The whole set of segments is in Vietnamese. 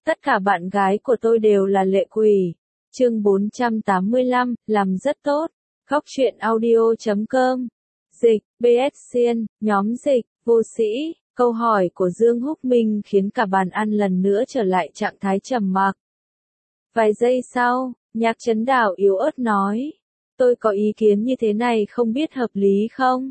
Tất cả bạn gái của tôi đều là lệ quỷ. Chương 485, làm rất tốt. Góc truyện audio.com. Dịch, BS Xiên, nhóm dịch, vô sĩ. Câu hỏi của Dương Húc Minh khiến cả bàn ăn lần nữa trở lại trạng thái trầm mặc. Vài giây sau, Nhạc Trấn Đào yếu ớt nói. Tôi có ý kiến như thế này không biết hợp lý không?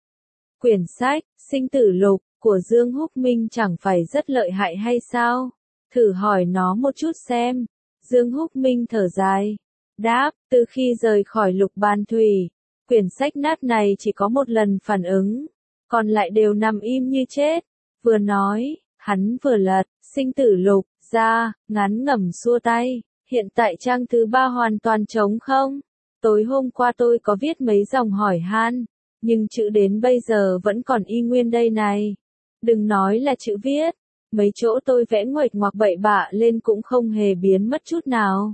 Quyển sách, Sinh tử lục, của Dương Húc Minh chẳng phải rất lợi hại hay sao? Thử hỏi nó một chút xem. Dương Húc Minh thở dài. Đáp, từ khi rời khỏi Lục Ban Thủy, quyển sách nát này chỉ có một lần phản ứng. Còn lại đều nằm im như chết. Vừa nói, hắn vừa lật, Sinh tử lục, ra, ngắn ngẩm xua tay. Hiện tại trang thứ 3 hoàn toàn trống không? Tối hôm qua tôi có viết mấy dòng hỏi han, nhưng chữ đến bây giờ vẫn còn y nguyên đây này. Đừng nói là chữ viết, mấy chỗ tôi vẽ nguệch ngoạc bậy bạ lên cũng không hề biến mất chút nào.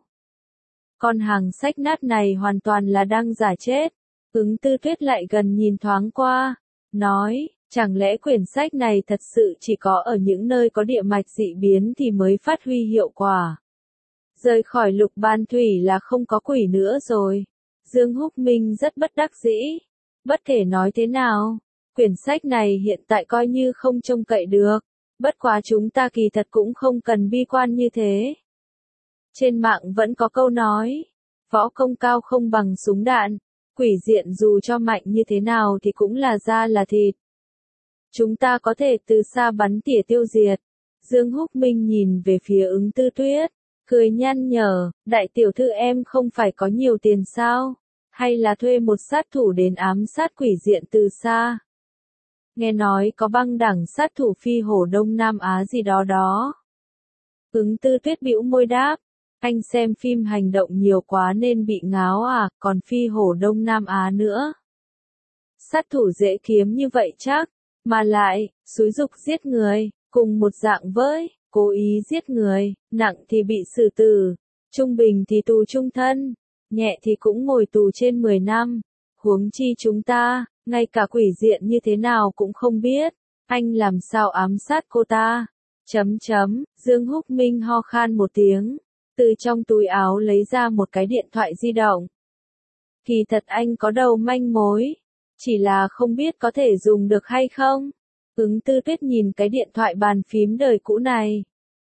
Con hàng sách nát này hoàn toàn là đang giả chết. Ứng Tư Tuyết lại gần nhìn thoáng qua, nói, chẳng lẽ quyển sách này thật sự chỉ có ở những nơi có địa mạch dị biến thì mới phát huy hiệu quả. Rời khỏi Lục Ban Thủy là không có quỷ nữa rồi. Dương Húc Minh rất bất đắc dĩ. Bất kể nói thế nào, quyển sách này hiện tại coi như không trông cậy được. Bất quá chúng ta kỳ thật cũng không cần bi quan như thế. Trên mạng vẫn có câu nói, võ công cao không bằng súng đạn, quỷ diện dù cho mạnh như thế nào thì cũng là da là thịt. Chúng ta có thể từ xa bắn tỉa tiêu diệt. Dương Húc Minh nhìn về phía Ứng Tư Tuyết, cười nhăn nhở, đại tiểu thư em không phải có nhiều tiền sao? Hay là thuê một sát thủ đến ám sát quỷ diện từ xa? Nghe nói có băng đẳng sát thủ phi hổ Đông Nam Á gì đó đó. Ứng Tư Tuyết bĩu môi đáp, anh xem phim hành động nhiều quá nên bị ngáo à, còn phi hổ Đông Nam Á nữa. Sát thủ dễ kiếm như vậy chắc, mà lại, xúi giục giết người, cùng một dạng với, cố ý giết người, nặng thì bị xử tử, trung bình thì tù chung thân, nhẹ thì cũng ngồi tù trên 10 năm. Huống chi chúng ta, ngay cả quỷ diện như thế nào cũng không biết, anh làm sao ám sát cô ta? Dương Húc Minh ho khan một tiếng, từ trong túi áo lấy ra một cái điện thoại di động. Kỳ thật anh có đầu manh mối, chỉ là không biết có thể dùng được hay không. Ứng Tư Tuyết nhìn cái điện thoại bàn phím đời cũ này,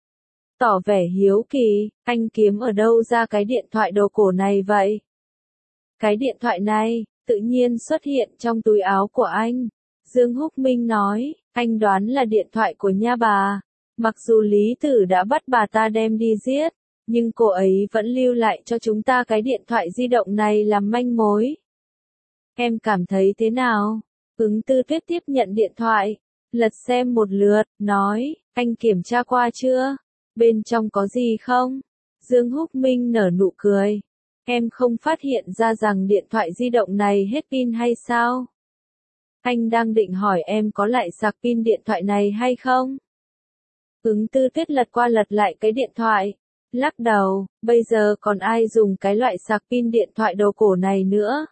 tỏ vẻ hiếu kỳ, anh kiếm ở đâu ra cái điện thoại đồ cổ này vậy? Cái điện thoại này, tự nhiên xuất hiện trong túi áo của anh. Dương Húc Minh nói, anh đoán là điện thoại của nha bà. Mặc dù Lý Tử đã bắt bà ta đem đi giết, nhưng cô ấy vẫn lưu lại cho chúng ta cái điện thoại di động này làm manh mối. Em cảm thấy thế nào? Ứng Tư Tuyết tiếp nhận điện thoại, lật xem một lượt, nói, anh kiểm tra qua chưa? Bên trong có gì không? Dương Húc Minh nở nụ cười. Em không phát hiện ra rằng điện thoại di động này hết pin hay sao? Anh đang định hỏi em có lại sạc pin điện thoại này hay không? Ứng Tư Tuyết lật qua lật lại cái điện thoại, lắc đầu, bây giờ còn ai dùng cái loại sạc pin điện thoại đồ cổ này nữa?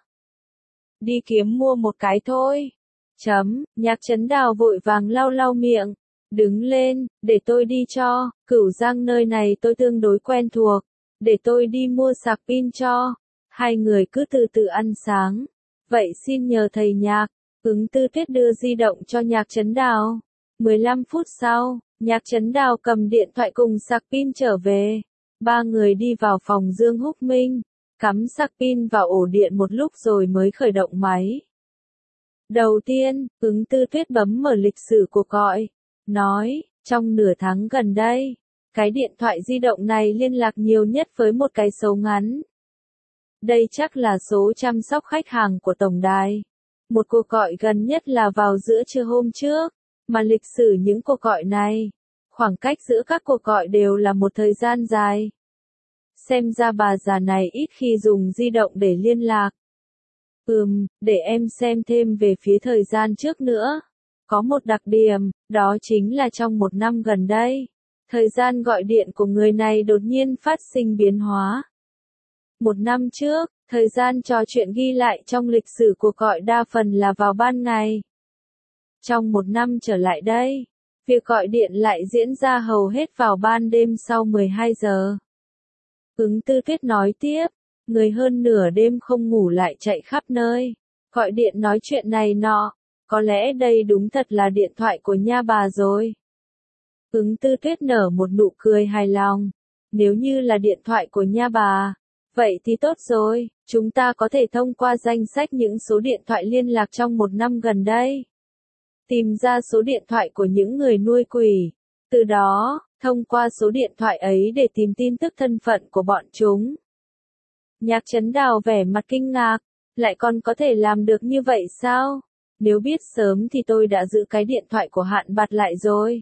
Đi kiếm mua một cái thôi. Nhạc Trấn Đào vội vàng lau lau miệng, đứng lên, để tôi đi cho, Cửu Giang nơi này tôi tương đối quen thuộc, để tôi đi mua sạc pin cho. Hai người cứ từ từ ăn sáng. Vậy xin nhờ thầy Nhạc. Ứng Tư Tuyết đưa di động cho Nhạc Trấn Đào. 15 phút sau, Nhạc Trấn Đào cầm điện thoại cùng sạc pin trở về. Ba người đi vào phòng Dương Húc Minh, cắm sạc pin vào ổ điện một lúc rồi mới khởi động máy. Đầu tiên, Ứng Tư Tuyết bấm mở lịch sử cuộc gọi, nói, trong nửa tháng gần đây, cái điện thoại di động này liên lạc nhiều nhất với một cái số ngắn. Đây chắc là số chăm sóc khách hàng của tổng đài. Một cuộc gọi gần nhất là vào giữa trưa hôm trước, mà lịch sử những cuộc gọi này, khoảng cách giữa các cuộc gọi đều là một thời gian dài. Xem ra bà già này ít khi dùng di động để liên lạc. Để em xem thêm về phía thời gian trước nữa. Có một đặc điểm, đó chính là trong một năm gần đây, thời gian gọi điện của người này đột nhiên phát sinh biến hóa. Một năm trước, thời gian trò chuyện ghi lại trong lịch sử cuộc gọi đa phần là vào ban ngày. Trong một năm trở lại đây, Việc gọi điện lại diễn ra hầu hết vào ban đêm sau 12 giờ. Ứng Tư Tuyết nói tiếp, người hơn nửa đêm không ngủ lại chạy khắp nơi, gọi điện nói chuyện này nọ, có lẽ đây đúng thật là điện thoại của nha bà rồi. Ứng Tư Tuyết nở một nụ cười hài lòng, nếu như là điện thoại của nha bà, vậy thì tốt rồi, chúng ta có thể thông qua danh sách những số điện thoại liên lạc trong một năm gần đây. Tìm ra số điện thoại của những người nuôi quỷ, từ đó, thông qua số điện thoại ấy để tìm tin tức thân phận của bọn chúng. Nhạc Trấn Đào vẻ mặt kinh ngạc, lại còn có thể làm được như vậy sao? Nếu biết sớm thì tôi đã giữ cái điện thoại của Hạn Bạt lại rồi.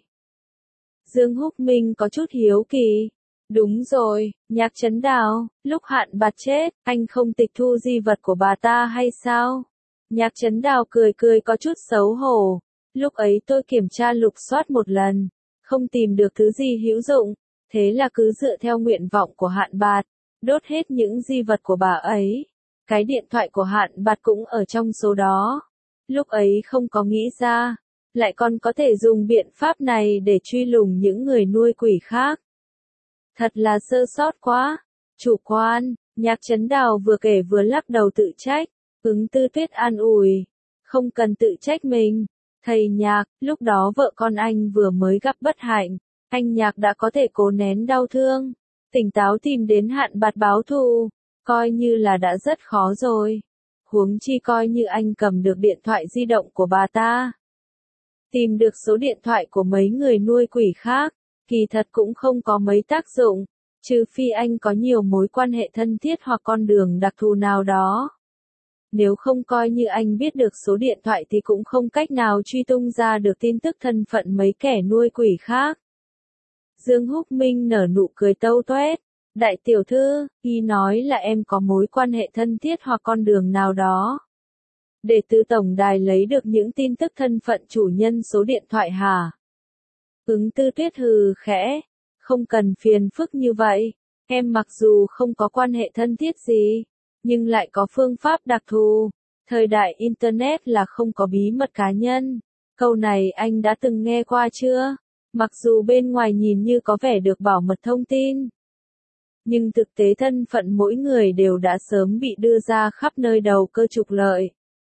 Dương Húc Minh có chút hiếu kỳ. Đúng rồi, Nhạc Trấn Đào, lúc Hạn Bạt chết, anh không tịch thu di vật của bà ta hay sao? Nhạc Trấn Đào cười cười có chút xấu hổ. Lúc ấy tôi kiểm tra lục soát một lần, không tìm được thứ gì hữu dụng, thế là cứ dựa theo nguyện vọng của Hạn Bạt, đốt hết những di vật của bà ấy. Cái điện thoại của Hạn Bạt cũng ở trong số đó. Lúc ấy không có nghĩ ra, lại còn có thể dùng biện pháp này để truy lùng những người nuôi quỷ khác. Thật là sơ sót quá. Chủ quan, Nhạc Trấn Đào vừa kể vừa lắc đầu tự trách. Ứng Tư Tuyết an ủi, không cần tự trách mình. Thầy Nhạc, lúc đó vợ con anh vừa mới gặp bất hạnh, anh Nhạc đã có thể cố nén đau thương, tỉnh táo tìm đến Hạn Bạt báo thù, coi như là đã rất khó rồi. Huống chi coi như anh cầm được điện thoại di động của bà ta, tìm được số điện thoại của mấy người nuôi quỷ khác, kỳ thật cũng không có mấy tác dụng, trừ phi anh có nhiều mối quan hệ thân thiết hoặc con đường đặc thù nào đó. Nếu không coi như anh biết được số điện thoại thì cũng không cách nào truy tung ra được tin tức thân phận mấy kẻ nuôi quỷ khác. Dương Húc Minh nở nụ cười tâu toét. Đại tiểu thư, y nói là em có mối quan hệ thân thiết hoặc con đường nào đó, để từ tổng đài lấy được những tin tức thân phận chủ nhân số điện thoại hả? Ứng Tư Tuyết hừ khẽ, không cần phiền phức như vậy, em mặc dù không có quan hệ thân thiết gì, nhưng lại có phương pháp đặc thù. Thời đại Internet là không có bí mật cá nhân. Câu này anh đã từng nghe qua chưa? Mặc dù bên ngoài nhìn như có vẻ được bảo mật thông tin, nhưng thực tế thân phận mỗi người đều đã sớm bị đưa ra khắp nơi đầu cơ trục lợi.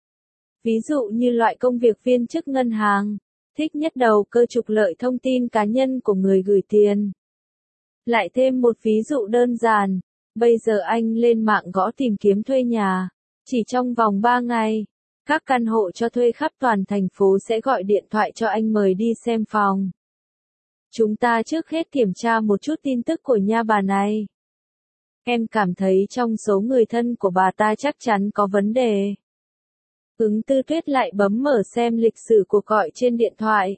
Ví dụ như loại công việc viên chức ngân hàng, thích nhất đầu cơ trục lợi thông tin cá nhân của người gửi tiền. Lại thêm một ví dụ đơn giản, bây giờ anh lên mạng gõ tìm kiếm thuê nhà, chỉ trong vòng 3 ngày, các căn hộ cho thuê khắp toàn thành phố sẽ gọi điện thoại cho anh mời đi xem phòng. Chúng ta trước hết kiểm tra một chút tin tức của nha bà này. Em cảm thấy trong số người thân của bà ta chắc chắn có vấn đề. Ứng Tư Tuyết lại bấm mở xem lịch sử cuộc gọi trên điện thoại.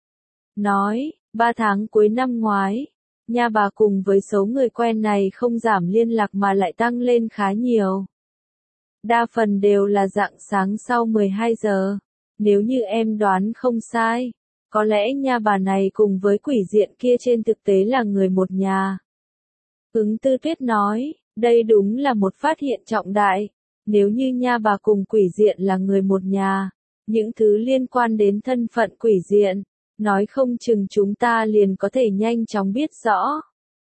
Nói, 3 tháng cuối năm ngoái, nha bà cùng với số người quen này không giảm liên lạc mà lại tăng lên khá nhiều. Đa phần đều là rạng sáng sau 12 giờ. Nếu như em đoán không sai, có lẽ nha bà này cùng với quỷ diện kia trên thực tế là người một nhà. Ứng Tư Tuyết nói, đây đúng là một phát hiện trọng đại. Nếu như nha bà cùng quỷ diện là người một nhà, những thứ liên quan đến thân phận quỷ diện, nói không chừng chúng ta liền có thể nhanh chóng biết rõ.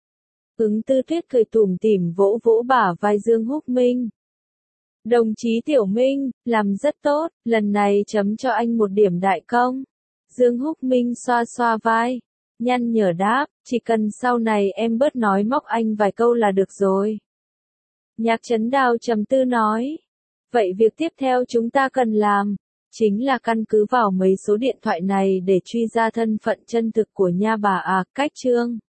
Ứng Tư Tuyết cười tủm tỉm vỗ vỗ bả vai Dương Húc Minh. Đồng chí Tiểu Minh, làm rất tốt, lần này chấm cho anh một điểm đại công. Dương Húc Minh xoa xoa vai, nhăn nhở đáp, chỉ cần sau này em bớt nói móc anh vài câu là được rồi. Nhạc Trấn Đào trầm tư nói, vậy việc tiếp theo chúng ta cần làm, chính là căn cứ vào mấy số điện thoại này để truy ra thân phận chân thực của nha bà cách chương.